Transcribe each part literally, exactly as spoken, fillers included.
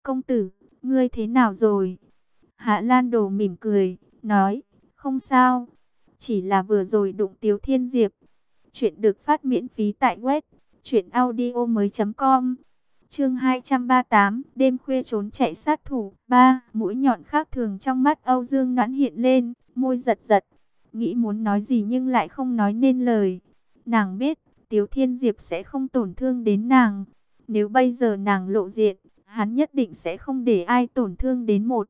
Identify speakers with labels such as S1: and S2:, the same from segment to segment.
S1: Công tử, ngươi thế nào rồi? Hạ Lan Đồ mỉm cười, nói, không sao, chỉ là vừa rồi đụng Tiếu Thiên Diệp. Chuyện được phát miễn phí tại web truyện audio mới chấm com. Chương hai trăm ba mươi tám, đêm khuya trốn chạy sát thủ. Ba, mũi nhọn khác thường trong mắt Âu Dương Noãn hiện lên, môi giật giật, nghĩ muốn nói gì nhưng lại không nói nên lời. Nàng biết, Tiếu Thiên Diệp sẽ không tổn thương đến nàng. Nếu bây giờ nàng lộ diện, hắn nhất định sẽ không để ai tổn thương đến một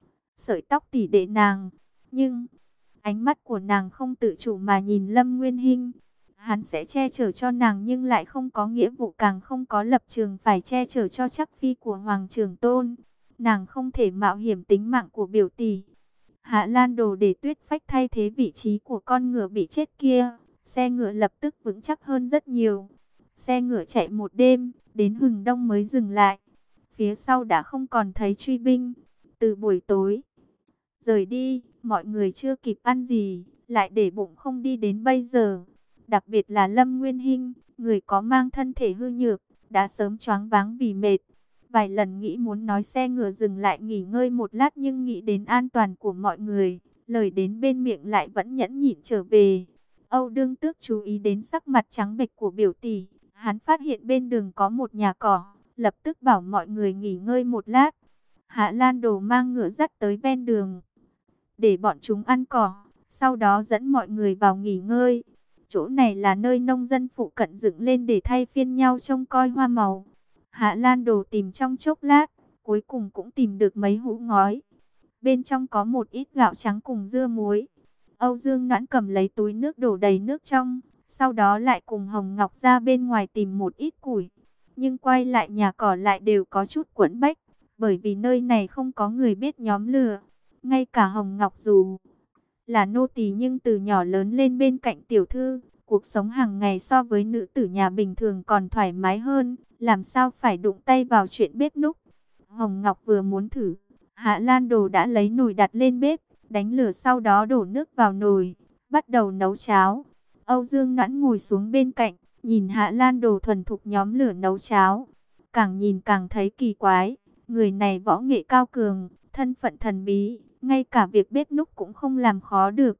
S1: sợi tóc tỷ đệ nàng. Nhưng ánh mắt của nàng không tự chủ mà nhìn Lâm Nguyên Hinh. Hắn sẽ che chở cho nàng nhưng lại không có nghĩa vụ, càng không có lập trường phải che chở cho chắc phi của Hoàng Trường Tôn. Nàng không thể mạo hiểm tính mạng của biểu tỷ. Hạ Lan Đồ để Tuyết Phách thay thế vị trí của con ngựa bị chết kia. Xe ngựa lập tức vững chắc hơn rất nhiều. Xe ngựa chạy một đêm, đến hừng đông mới dừng lại. Phía sau đã không còn thấy truy binh. Từ buổi tối rời đi, mọi người chưa kịp ăn gì, lại để bụng không đi đến bây giờ. Đặc biệt là Lâm Nguyên Hinh, người có mang thân thể hư nhược, đã sớm choáng váng vì mệt. Vài lần nghĩ muốn nói xe ngựa dừng lại nghỉ ngơi một lát nhưng nghĩ đến an toàn của mọi người, lời đến bên miệng lại vẫn nhẫn nhịn trở về. Âu Đương Tước chú ý đến sắc mặt trắng bệch của biểu tỷ, hắn phát hiện bên đường có một nhà cỏ, lập tức bảo mọi người nghỉ ngơi một lát. Hạ Lan Đồ mang ngựa dắt tới ven đường, để bọn chúng ăn cỏ, sau đó dẫn mọi người vào nghỉ ngơi. Chỗ này là nơi nông dân phụ cận dựng lên để thay phiên nhau trông coi hoa màu. Hạ Lan Đồ tìm trong chốc lát, cuối cùng cũng tìm được mấy hũ ngói. Bên trong có một ít gạo trắng cùng dưa muối. Âu Dương Noãn cầm lấy túi nước đổ đầy nước trong, sau đó lại cùng Hồng Ngọc ra bên ngoài tìm một ít củi. Nhưng quay lại nhà cỏ lại đều có chút quẫn bách, bởi vì nơi này không có người biết nhóm lửa. Ngay cả Hồng Ngọc dù là nô tỳ nhưng từ nhỏ lớn lên bên cạnh tiểu thư, cuộc sống hàng ngày so với nữ tử nhà bình thường còn thoải mái hơn, làm sao phải đụng tay vào chuyện bếp núc. Hồng Ngọc vừa muốn thử, Hạ Lan Đồ đã lấy nồi đặt lên bếp, đánh lửa sau đó đổ nước vào nồi, bắt đầu nấu cháo. Âu Dương Noãn ngồi xuống bên cạnh, nhìn Hạ Lan Đồ thuần thục nhóm lửa nấu cháo, càng nhìn càng thấy kỳ quái, người này võ nghệ cao cường, thân phận thần bí, ngay cả việc bếp núc cũng không làm khó được.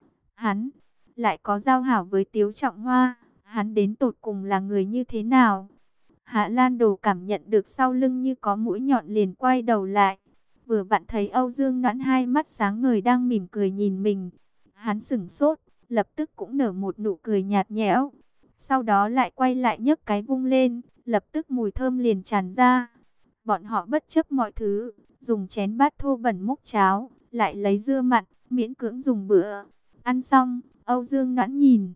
S1: Hắn lại có giao hảo với Tiếu Trọng Hoa, hắn đến tột cùng là người như thế nào? Hạ Lan Đồ cảm nhận được sau lưng như có mũi nhọn, liền quay đầu lại, vừa vặn thấy Âu Dương Noãn hai mắt sáng ngời đang mỉm cười nhìn mình. Hắn sững sốt, lập tức cũng nở một nụ cười nhạt nhẽo, sau đó lại quay lại nhấc cái vung lên, lập tức mùi thơm liền tràn ra. Bọn họ bất chấp mọi thứ, dùng chén bát thô bẩn múc cháo, lại lấy dưa mặn, miễn cưỡng dùng bữa. Ăn xong, Âu Dương Noãn nhìn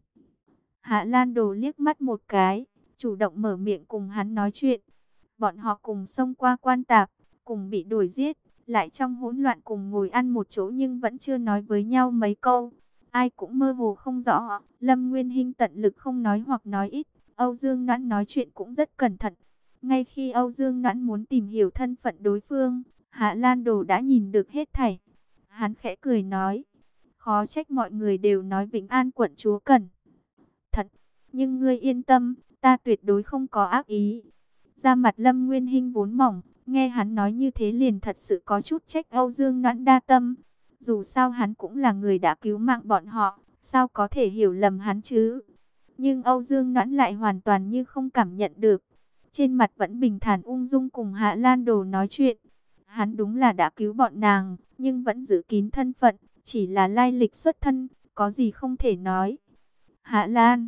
S1: Hạ Lan Đồ liếc mắt một cái, chủ động mở miệng cùng hắn nói chuyện. Bọn họ cùng xông qua quan tạp, cùng bị đuổi giết, lại trong hỗn loạn cùng ngồi ăn một chỗ nhưng vẫn chưa nói với nhau mấy câu. Ai cũng mơ hồ không rõ. Lâm Nguyên Hinh tận lực không nói hoặc nói ít. Âu Dương Noãn nói chuyện cũng rất cẩn thận. Ngay khi Âu Dương Noãn muốn tìm hiểu thân phận đối phương, Hạ Lan Đồ đã nhìn được hết thảy. Hắn khẽ cười nói, khó trách mọi người đều nói Vĩnh An quận chúa cẩn thận, nhưng ngươi yên tâm, ta tuyệt đối không có ác ý. Da mặt Lâm Nguyên Hinh vốn mỏng, nghe hắn nói như thế liền thật sự có chút trách Âu Dương Noãn đa tâm. Dù sao hắn cũng là người đã cứu mạng bọn họ, sao có thể hiểu lầm hắn chứ? Nhưng Âu Dương Noãn lại hoàn toàn như không cảm nhận được. Trên mặt vẫn bình thản ung dung cùng Hạ Lan Đồ nói chuyện. Hắn đúng là đã cứu bọn nàng, nhưng vẫn giữ kín thân phận, chỉ là lai lịch xuất thân, có gì không thể nói. Hạ Lan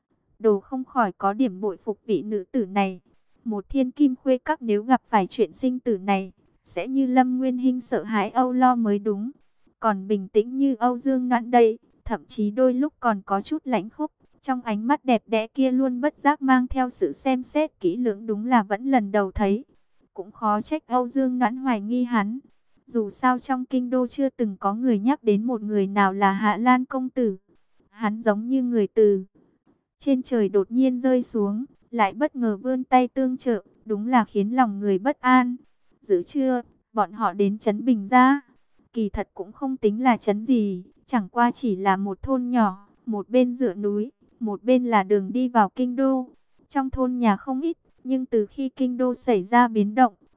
S1: Đồ không khỏi có điểm bội phục vị nữ tử này. Một thiên kim khuê các nếu gặp phải chuyện sinh tử này, sẽ như Lâm Nguyên Hinh sợ hãi âu lo mới đúng. Còn bình tĩnh như Âu Dương Noãn đây, thậm chí đôi lúc còn có chút lãnh khúc. Trong ánh mắt đẹp đẽ kia luôn bất giác mang theo sự xem xét kỹ lưỡng, đúng là vẫn lần đầu thấy. Cũng khó trách Âu Dương Noãn hoài nghi hắn. Dù sao trong kinh đô chưa từng có người nhắc đến một người nào là Hạ Lan công tử. Hắn giống như người từ trên trời đột nhiên rơi xuống, lại bất ngờ vươn tay tương trợ, đúng là khiến lòng người bất an. Giữa trưa, bọn họ đến trấn Bình Gia. Kỳ thật cũng không tính là trấn gì, chẳng qua chỉ là một thôn nhỏ, một bên dựa núi, một bên là đường đi vào kinh đô. Trong thôn nhà không ít, nhưng từ khi kinh đô xảy ra biến động,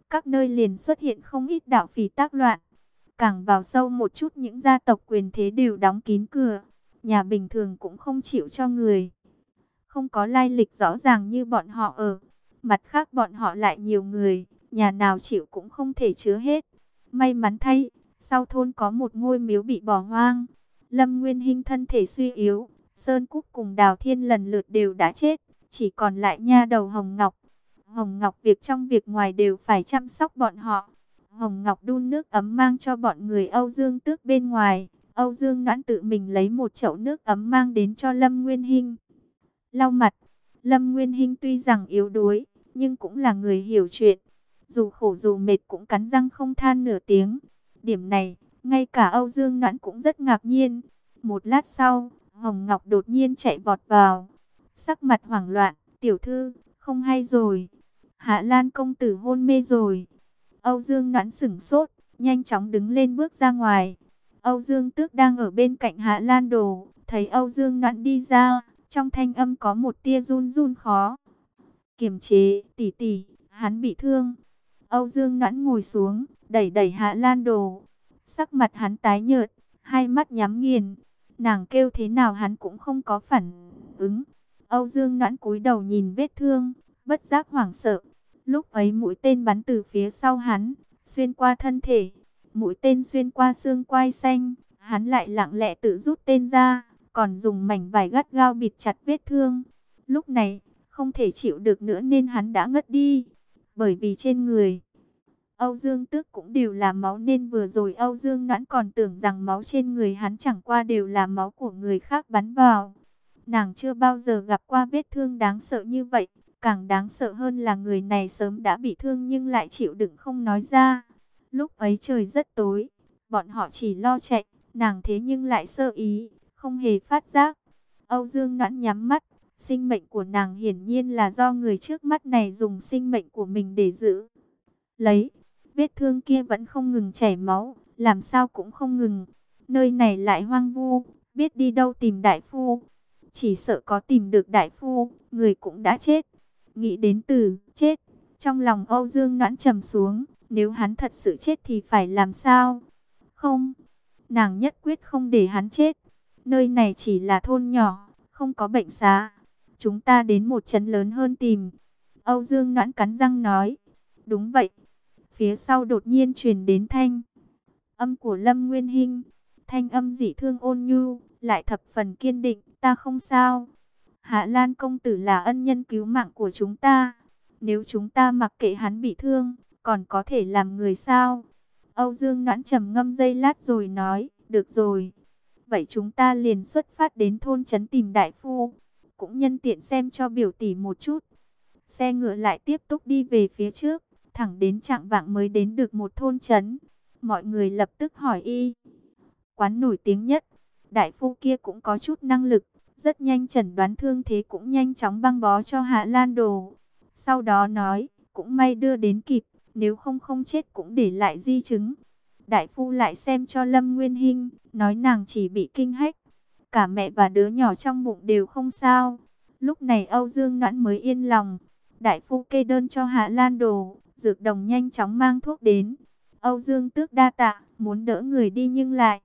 S1: các nơi liền xuất hiện không ít đạo phỉ tác loạn. Càng vào sâu một chút, những gia tộc quyền thế đều đóng kín cửa, nhà bình thường cũng không chịu cho người không có lai lịch rõ ràng như bọn họ ở. Mặt khác bọn họ lại nhiều người, nhà nào chịu cũng không thể chứa hết. May mắn thay, sau thôn có một ngôi miếu bị bỏ hoang. Lâm Nguyên Hinh thân thể suy yếu, Sơn Cúc cùng Đào Thiên lần lượt đều đã chết, chỉ còn lại nha đầu Hồng Ngọc. Hồng Ngọc việc trong việc ngoài đều phải chăm sóc bọn họ. Hồng Ngọc đun nước ấm mang cho bọn người Âu Dương Tước bên ngoài. Âu Dương Noãn tự mình lấy một chậu nước ấm mang đến cho Lâm Nguyên Hinh lau mặt. Lâm Nguyên Hinh tuy rằng yếu đuối, nhưng cũng là người hiểu chuyện. Dù khổ dù mệt cũng cắn răng không than nửa tiếng. Điểm này, ngay cả Âu Dương Noãn cũng rất ngạc nhiên. Một lát sau, Hồng Ngọc đột nhiên chạy vọt vào. Sắc mặt hoảng loạn, tiểu thư, không hay rồi. Hạ Lan công tử hôn mê rồi. Âu Dương Noãn sửng sốt, nhanh chóng đứng lên bước ra ngoài. Âu Dương Tước đang ở bên cạnh Hạ Lan Đồ, thấy Âu Dương Noãn đi ra, trong thanh âm có một tia run run khó kiềm chế. Tỷ tỷ, hắn bị thương. Âu Dương Noãn ngồi xuống, đẩy đẩy Hạ Lan Đồ. Sắc mặt hắn tái nhợt, hai mắt nhắm nghiền. Nàng kêu thế nào hắn cũng không có phản ứng. Âu Dương Noãn cúi đầu nhìn vết thương, bất giác hoảng sợ. Lúc ấy mũi tên bắn từ phía sau hắn, xuyên qua thân thể. Mũi tên xuyên qua xương quai xanh, hắn lại lặng lẽ tự rút tên ra, còn dùng mảnh vải gắt gao bịt chặt vết thương. Lúc này, không thể chịu được nữa nên hắn đã ngất đi. Bởi vì trên người Âu Dương Tước cũng đều là máu nên vừa rồi Âu Dương Noãn còn tưởng rằng máu trên người hắn chẳng qua đều là máu của người khác bắn vào. Nàng chưa bao giờ gặp qua vết thương đáng sợ như vậy. Càng đáng sợ hơn là người này sớm đã bị thương nhưng lại chịu đựng không nói ra. Lúc ấy trời rất tối, bọn họ chỉ lo chạy, nàng thế nhưng lại sơ ý, không hề phát giác. Âu Dương Noãn nhắm mắt, sinh mệnh của nàng hiển nhiên là do người trước mắt này dùng sinh mệnh của mình để giữ lấy. Vết thương kia vẫn không ngừng chảy máu, làm sao cũng không ngừng. Nơi này lại hoang vu, biết đi đâu tìm đại phu. Chỉ sợ có tìm được đại phu, người cũng đã chết. Nghĩ đến từ chết, trong lòng Âu Dương Noãn trầm xuống. Nếu hắn thật sự chết thì phải làm sao? Không, nàng nhất quyết không để hắn chết. Nơi này chỉ là thôn nhỏ, không có bệnh xá. Chúng ta đến một trấn lớn hơn tìm. Âu Dương Noãn cắn răng nói. Đúng vậy. Phía sau đột nhiên truyền đến thanh âm của Lâm Nguyên Hinh. Thanh âm dị thương ôn nhu, lại thập phần kiên định. Ta không sao. Hạ Lan công tử là ân nhân cứu mạng của chúng ta. Nếu chúng ta mặc kệ hắn bị thương, còn có thể làm người sao? Âu Dương Noãn trầm ngâm giây lát rồi nói, được rồi. Vậy chúng ta liền xuất phát đến thôn trấn tìm đại phu. Cũng nhân tiện xem cho biểu tỷ một chút. Xe ngựa lại tiếp tục đi về phía trước, thẳng đến chạng vạng mới đến được một thôn trấn. Mọi người lập tức hỏi y quán nổi tiếng nhất. Đại phu kia cũng có chút năng lực, rất nhanh chẩn đoán thương thế cũng nhanh chóng băng bó cho Hạ Lan Đồ. Sau đó nói, cũng may đưa đến kịp, nếu không không chết cũng để lại di chứng. Đại phu lại xem cho Lâm Nguyên Hinh, nói nàng chỉ bị kinh hách. Cả mẹ và đứa nhỏ trong bụng đều không sao. Lúc này Âu Dương Noãn mới yên lòng. Đại phu kê đơn cho Hạ Lan Đồ, dược đồng nhanh chóng mang thuốc đến. Âu Dương Tước đa tạ, muốn đỡ người đi nhưng lại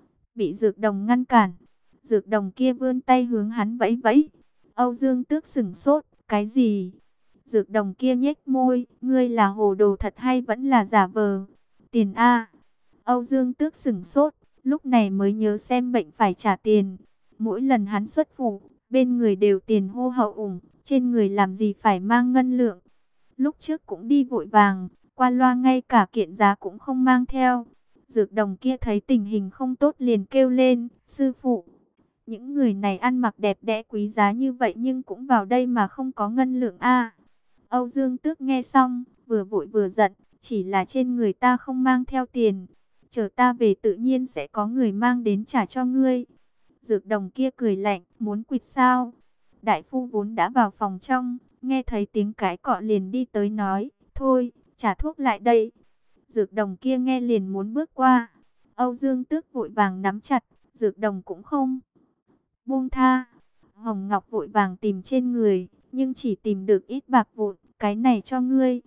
S1: bị dược đồng ngăn cản. Dược đồng kia vươn tay hướng hắn vẫy vẫy. Âu Dương Tước sửng sốt, cái gì? Dược đồng kia nhếch môi, ngươi là hồ đồ thật hay vẫn là giả vờ? Tiền A. Âu Dương Tước sửng sốt, lúc này mới nhớ xem bệnh phải trả tiền. Mỗi lần hắn xuất phủ, bên người đều tiền hô hậu ủng, trên người làm gì phải mang ngân lượng. Lúc trước cũng đi vội vàng, qua loa ngay cả kiện giá cũng không mang theo. Dược đồng kia thấy tình hình không tốt liền kêu lên, sư phụ. Những người này ăn mặc đẹp đẽ quý giá như vậy nhưng cũng vào đây mà không có ngân lượng a. Âu Dương Tước nghe xong, vừa vội vừa giận, chỉ là trên người ta không mang theo tiền. Chờ ta về tự nhiên sẽ có người mang đến trả cho ngươi. Dược đồng kia cười lạnh, muốn quỵt sao? Đại phu vốn đã vào phòng trong, nghe thấy tiếng cái cọ liền đi tới nói, thôi, trả thuốc lại đây. Dược đồng kia nghe liền muốn bước qua. Âu Dương Tước vội vàng nắm chặt, dược đồng cũng không buông tha. Hồng Ngọc vội vàng tìm trên người, nhưng chỉ tìm được ít bạc vụn, cái này cho ngươi.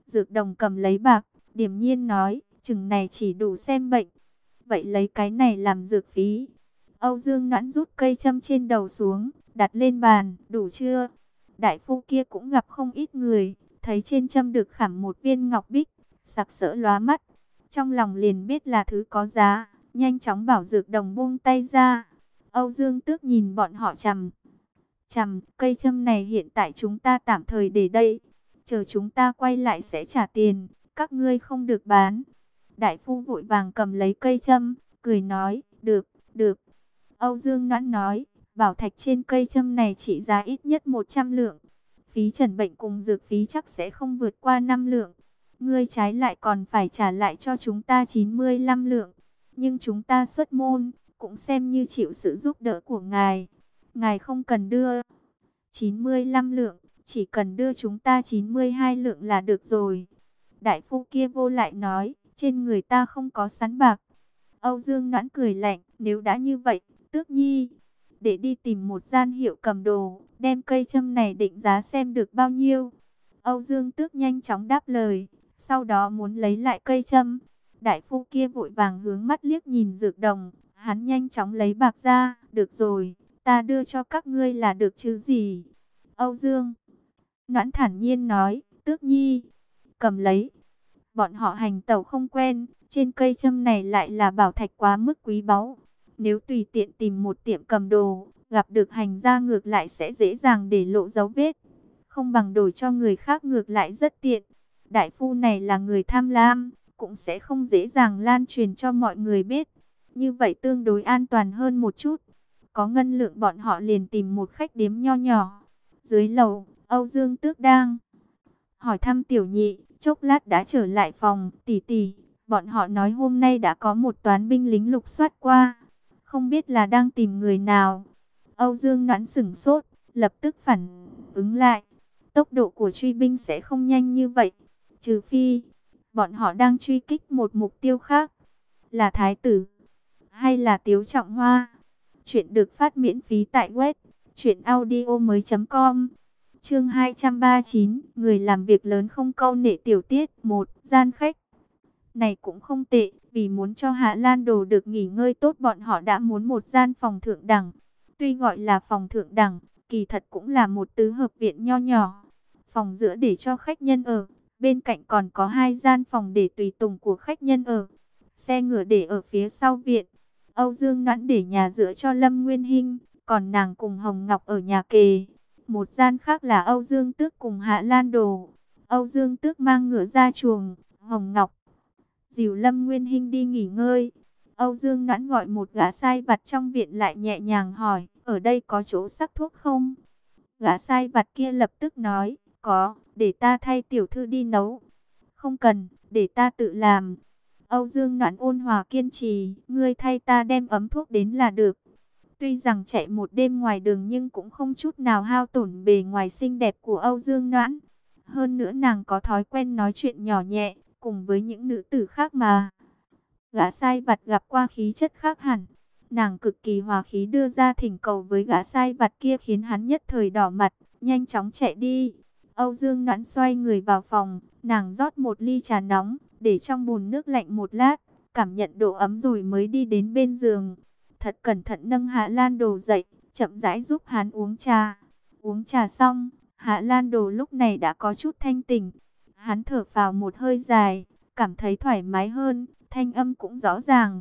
S1: Dược đồng cầm lấy bạc, điềm nhiên nói, chừng này chỉ đủ xem bệnh. Vậy lấy cái này làm dược phí. Âu Dương Noãn rút cây châm trên đầu xuống, đặt lên bàn, đủ chưa? Đại phu kia cũng gặp không ít người, thấy trên châm được khảm một viên ngọc bích, sặc sỡ lóa mắt. Trong lòng liền biết là thứ có giá, nhanh chóng bảo dược đồng buông tay ra. Âu Dương Tước nhìn bọn họ chằm chằm, cây châm này hiện tại chúng ta tạm thời để đây, chờ chúng ta quay lại sẽ trả tiền, các ngươi không được bán. Đại phu vội vàng cầm lấy cây châm, cười nói, được, được. Âu Dương Noãn nói, bảo thạch trên cây châm này trị giá ít nhất một trăm lượng. Phí trần bệnh cùng dược phí chắc sẽ không vượt qua năm lượng. Ngươi trái lại còn phải trả lại cho chúng ta chín mươi lăm lượng. Nhưng chúng ta xuất môn, cũng xem như chịu sự giúp đỡ của ngài. Ngài không cần đưa chín mươi lăm lượng, chỉ cần đưa chúng ta chín mươi hai lượng là được rồi. Đại phu kia vô lại nói, trên người ta không có sắn bạc. Âu Dương Noãn cười lạnh, nếu đã như vậy, Tước Nhi, để đi tìm một gian hiệu cầm đồ, đem cây châm này định giá xem được bao nhiêu. Âu Dương Tước nhanh chóng đáp lời, sau đó muốn lấy lại cây châm. Đại phu kia vội vàng hướng mắt liếc nhìn dược đồng, hắn nhanh chóng lấy bạc ra, được rồi, ta đưa cho các ngươi là được chứ gì. Âu Dương Noãn thản nhiên nói, Tước Nhi, cầm lấy. Bọn họ hành tẩu không quen, trên cây châm này lại là bảo thạch quá mức quý báu. Nếu tùy tiện tìm một tiệm cầm đồ, gặp được hành gia ngược lại sẽ dễ dàng để lộ dấu vết. Không bằng đổi cho người khác ngược lại rất tiện. Đại phu này là người tham lam, cũng sẽ không dễ dàng lan truyền cho mọi người biết. Như vậy tương đối an toàn hơn một chút. Có ngân lượng bọn họ liền tìm một khách điếm nho nhỏ. Dưới lầu, Âu Dương Tước đang hỏi thăm tiểu nhị, chốc lát đã trở lại phòng. Tỷ tỷ, bọn họ nói hôm nay đã có một toán binh lính lục soát qua, không biết là đang tìm người nào. Âu Dương Noãn sửng sốt, lập tức phản ứng lại. Tốc độ của truy binh sẽ không nhanh như vậy, trừ phi bọn họ đang truy kích một mục tiêu khác, là thái tử hay là Tiếu Trọng Hoa. Chuyện được phát miễn phí tại web truyện audio mới chấm com. Chương hai trăm ba mươi chín, người làm việc lớn không câu nệ tiểu tiết. Một, gian khách này cũng không tệ, vì muốn cho Hạ Lan Đồ được nghỉ ngơi tốt, bọn họ đã muốn một gian phòng thượng đẳng. Tuy gọi là phòng thượng đẳng, kỳ thật cũng là một tứ hợp viện nho nhỏ. Phòng giữa để cho khách nhân ở, bên cạnh còn có hai gian phòng để tùy tùng của khách nhân ở. Xe ngựa để ở phía sau viện. Âu Dương Noãn để nhà giữa cho Lâm Nguyên Hinh, còn nàng cùng Hồng Ngọc ở nhà kề. Một gian khác là Âu Dương Tước cùng Hạ Lan Đồ. Âu Dương Tước mang ngựa ra chuồng, Hồng Ngọc dìu Lâm Nguyên Hinh đi nghỉ ngơi. Âu Dương Noãn gọi một gã sai vặt trong viện lại nhẹ nhàng hỏi, ở đây có chỗ sắc thuốc không? Gã sai vặt kia lập tức nói, có, để ta thay tiểu thư đi nấu. Không cần, để ta tự làm. Âu Dương Noãn ôn hòa kiên trì, ngươi thay ta đem ấm thuốc đến là được. Tuy rằng chạy một đêm ngoài đường nhưng cũng không chút nào hao tổn bề ngoài xinh đẹp của Âu Dương Noãn. Hơn nữa nàng có thói quen nói chuyện nhỏ nhẹ, cùng với những nữ tử khác mà. Gã sai vặt gặp qua khí chất khác hẳn. Nàng cực kỳ hòa khí đưa ra thỉnh cầu với gã sai vặt kia khiến hắn nhất thời đỏ mặt, nhanh chóng chạy đi. Âu Dương Noãn xoay người vào phòng, nàng rót một ly trà nóng, để trong bồn nước lạnh một lát, cảm nhận độ ấm rồi mới đi đến bên giường. Thật cẩn thận nâng Hạ Lan Đồ dậy, chậm rãi giúp hắn uống trà. Uống trà xong, Hạ Lan Đồ lúc này đã có chút thanh tỉnh. Hắn thở phào một hơi dài, cảm thấy thoải mái hơn, thanh âm cũng rõ ràng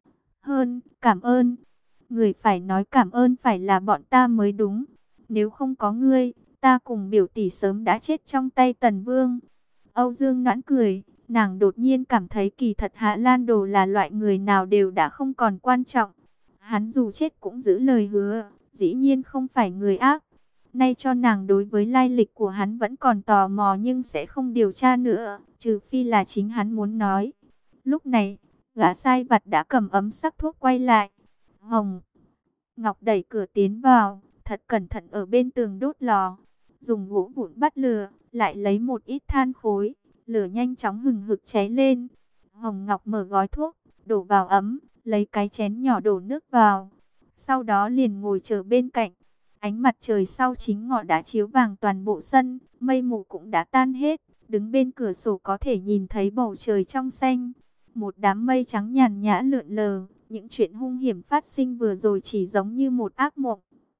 S1: hơn. Cảm ơn. Người phải nói cảm ơn phải là bọn ta mới đúng. Nếu không có ngươi, ta cùng biểu tỷ sớm đã chết trong tay Tần Vương. Âu Dương Noãn cười, nàng đột nhiên cảm thấy kỳ thật Hạ Lan Đồ là loại người nào đều đã không còn quan trọng. Hắn dù chết cũng giữ lời hứa, dĩ nhiên không phải người ác. Nay cho nàng đối với lai lịch của hắn vẫn còn tò mò nhưng sẽ không điều tra nữa, trừ phi là chính hắn muốn nói. Lúc này, gã sai vặt đã cầm ấm sắc thuốc quay lại. Hồng Ngọc đẩy cửa tiến vào, thật cẩn thận ở bên tường đốt lò. Dùng gỗ vụn bắt lửa, lại lấy một ít than khối, lửa nhanh chóng hừng hực cháy lên. Hồng Ngọc mở gói thuốc, đổ vào ấm, lấy cái chén nhỏ đổ nước vào. Sau đó liền ngồi chờ bên cạnh. Ánh mặt trời sau chính ngọ đã chiếu vàng toàn bộ sân, mây mù cũng đã tan hết, đứng bên cửa sổ có thể nhìn thấy bầu trời trong xanh. Một đám mây trắng nhàn nhã lượn lờ, những chuyện hung hiểm phát sinh vừa rồi chỉ giống như một ác mộng,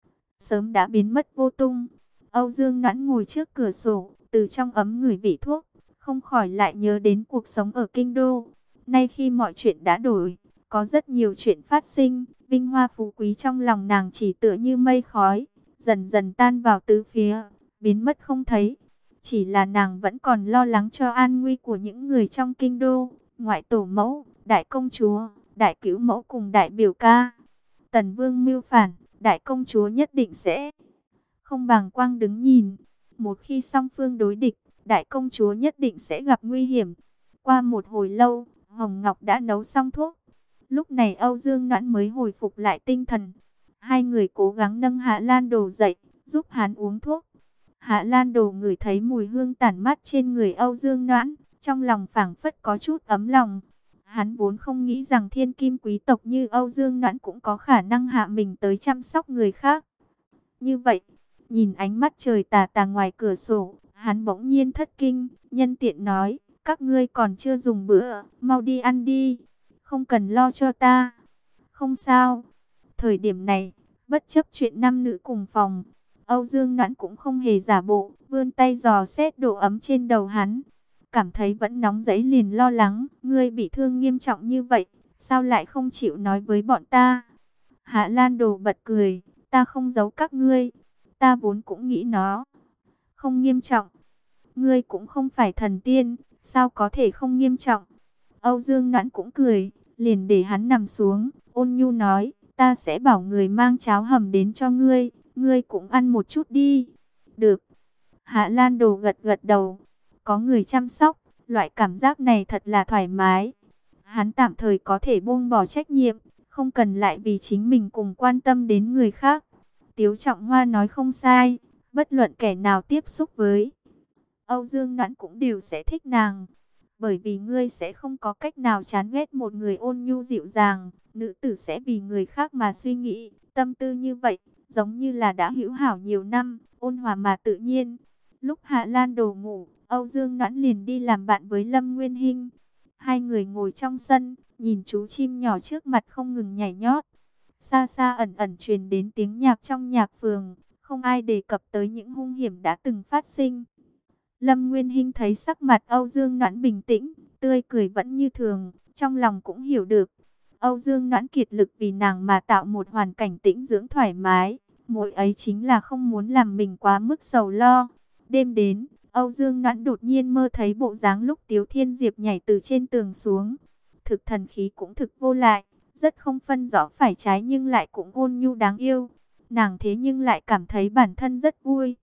S1: sớm đã biến mất vô tung. Âu Dương Noãn ngồi trước cửa sổ, từ trong ấm ngửi vị thuốc, không khỏi lại nhớ đến cuộc sống ở kinh đô. Nay khi mọi chuyện đã đổi, có rất nhiều chuyện phát sinh, vinh hoa phú quý trong lòng nàng chỉ tựa như mây khói, dần dần tan vào tứ phía, biến mất không thấy. Chỉ là nàng vẫn còn lo lắng cho an nguy của những người trong kinh đô, ngoại tổ mẫu, đại công chúa, đại cữu mẫu cùng đại biểu ca. Tần Vương mưu phản, đại công chúa nhất định sẽ không bàng quang đứng nhìn. Một khi song phương đối địch, đại công chúa nhất định sẽ gặp nguy hiểm. Qua một hồi lâu, Hồng Ngọc đã nấu xong thuốc. Lúc này Âu Dương Noãn mới hồi phục lại tinh thần. Hai người cố gắng nâng Hạ Lan Đồ dậy, giúp hắn uống thuốc. Hạ Lan Đồ ngửi thấy mùi hương tản mát trên người Âu Dương Noãn, trong lòng phảng phất có chút ấm lòng. Hắn vốn không nghĩ rằng thiên kim quý tộc như Âu Dương Noãn cũng có khả năng hạ mình tới chăm sóc người khác. Như vậy, nhìn ánh mắt trời tà tà ngoài cửa sổ, hắn bỗng nhiên thất kinh, nhân tiện nói, các ngươi còn chưa dùng bữa, mau đi ăn đi, không cần lo cho ta. Không sao. Thời điểm này, bất chấp chuyện nam nữ cùng phòng, Âu Dương Noãn cũng không hề giả bộ, vươn tay dò xét độ ấm trên đầu hắn. Cảm thấy vẫn nóng rẫy liền lo lắng, ngươi bị thương nghiêm trọng như vậy, sao lại không chịu nói với bọn ta? Hạ Lan Đồ bật cười, ta không giấu các ngươi, ta vốn cũng nghĩ nó không nghiêm trọng. Ngươi cũng không phải thần tiên, sao có thể không nghiêm trọng? Âu Dương Noãn cũng cười, liền để hắn nằm xuống, ôn nhu nói, ta sẽ bảo người mang cháo hầm đến cho ngươi, ngươi cũng ăn một chút đi. Được. Hạ Lan Đồ gật gật đầu. Có người chăm sóc, loại cảm giác này thật là thoải mái. Hắn tạm thời có thể buông bỏ trách nhiệm, không cần lại vì chính mình cùng quan tâm đến người khác. Tiếu Trọng Hoa nói không sai, bất luận kẻ nào tiếp xúc với Âu Dương Noãn cũng đều sẽ thích nàng. Bởi vì ngươi sẽ không có cách nào chán ghét một người ôn nhu dịu dàng, nữ tử sẽ vì người khác mà suy nghĩ, tâm tư như vậy, giống như là đã hữu hảo nhiều năm, ôn hòa mà tự nhiên. Lúc Hạ Lan Đồ ngủ, Âu Dương Noãn liền đi làm bạn với Lâm Nguyên Hinh. Hai người ngồi trong sân, nhìn chú chim nhỏ trước mặt không ngừng nhảy nhót. Xa xa ẩn ẩn truyền đến tiếng nhạc trong nhạc phường, không ai đề cập tới những hung hiểm đã từng phát sinh. Lâm Nguyên Hinh thấy sắc mặt Âu Dương Noãn bình tĩnh, tươi cười vẫn như thường, trong lòng cũng hiểu được. Âu Dương Noãn kiệt lực vì nàng mà tạo một hoàn cảnh tĩnh dưỡng thoải mái, mỗi ấy chính là không muốn làm mình quá mức sầu lo. Đêm đến, Âu Dương Noãn đột nhiên mơ thấy bộ dáng lúc Tiếu Thiên Diệp nhảy từ trên tường xuống. Thực thần khí cũng thực vô lại, rất không phân rõ phải trái nhưng lại cũng ôn nhu đáng yêu. Nàng thế nhưng lại cảm thấy bản thân rất vui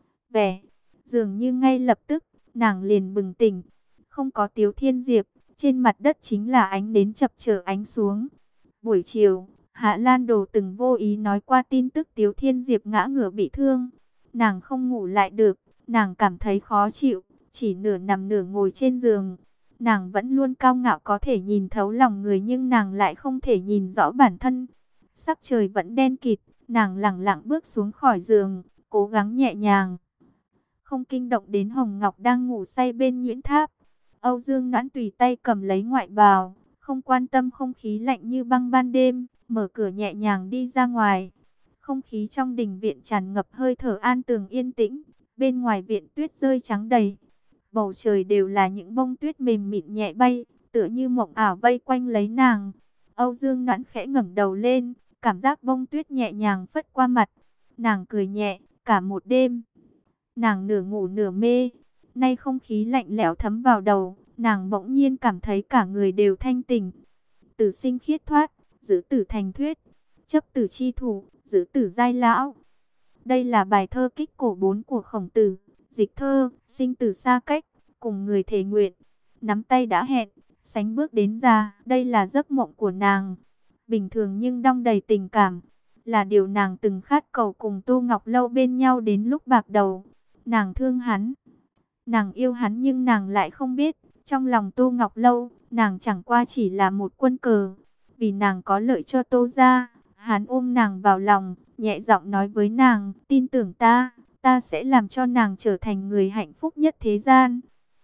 S1: vẻ. Dường như ngay lập tức, nàng liền bừng tỉnh. Không có Tiếu Thiên Diệp, trên mặt đất chính là ánh nến chập chờn ánh xuống. Buổi chiều, Hạ Lan Đồ từng vô ý nói qua tin tức Tiếu Thiên Diệp ngã ngửa bị thương. Nàng không ngủ lại được, nàng cảm thấy khó chịu, chỉ nửa nằm nửa ngồi trên giường. Nàng vẫn luôn cao ngạo có thể nhìn thấu lòng người nhưng nàng lại không thể nhìn rõ bản thân. Sắc trời vẫn đen kịt, nàng lẳng lặng bước xuống khỏi giường, cố gắng nhẹ nhàng, không kinh động đến Hồng Ngọc đang ngủ say bên Nhuyễn Tháp. Âu Dương Noãn tùy tay cầm lấy ngoại bào, không quan tâm không khí lạnh như băng ban đêm, mở cửa nhẹ nhàng đi ra ngoài. Không khí trong đình viện tràn ngập hơi thở an tường yên tĩnh, bên ngoài viện tuyết rơi trắng đầy. Bầu trời đều là những bông tuyết mềm mịn nhẹ bay, tựa như mộng ảo vây quanh lấy nàng. Âu Dương Noãn khẽ ngẩng đầu lên, cảm giác bông tuyết nhẹ nhàng phất qua mặt. Nàng cười nhẹ, cả một đêm nàng nửa ngủ nửa mê, nay không khí lạnh lẽo thấm vào đầu, nàng bỗng nhiên cảm thấy cả người đều thanh tỉnh. Tử sinh khiết thoát, giữ tử thành thuyết, chấp tử chi thủ, giữ tử giai lão. Đây là bài thơ kích cổ bốn của Khổng Tử, dịch thơ, sinh tử xa cách, cùng người thề nguyện, nắm tay đã hẹn, sánh bước đến già. Đây là giấc mộng của nàng, bình thường nhưng đong đầy tình cảm, là điều nàng từng khát cầu cùng Tô Ngọc Lâu bên nhau đến lúc bạc đầu. Nàng thương hắn, nàng yêu hắn nhưng nàng lại không biết, trong lòng Tô Ngọc Lâu, nàng chẳng qua chỉ là một quân cờ. Vì nàng có lợi cho Tô gia, hắn ôm nàng vào lòng, nhẹ giọng nói với nàng, tin tưởng ta, ta sẽ làm cho nàng trở thành người hạnh phúc nhất thế gian.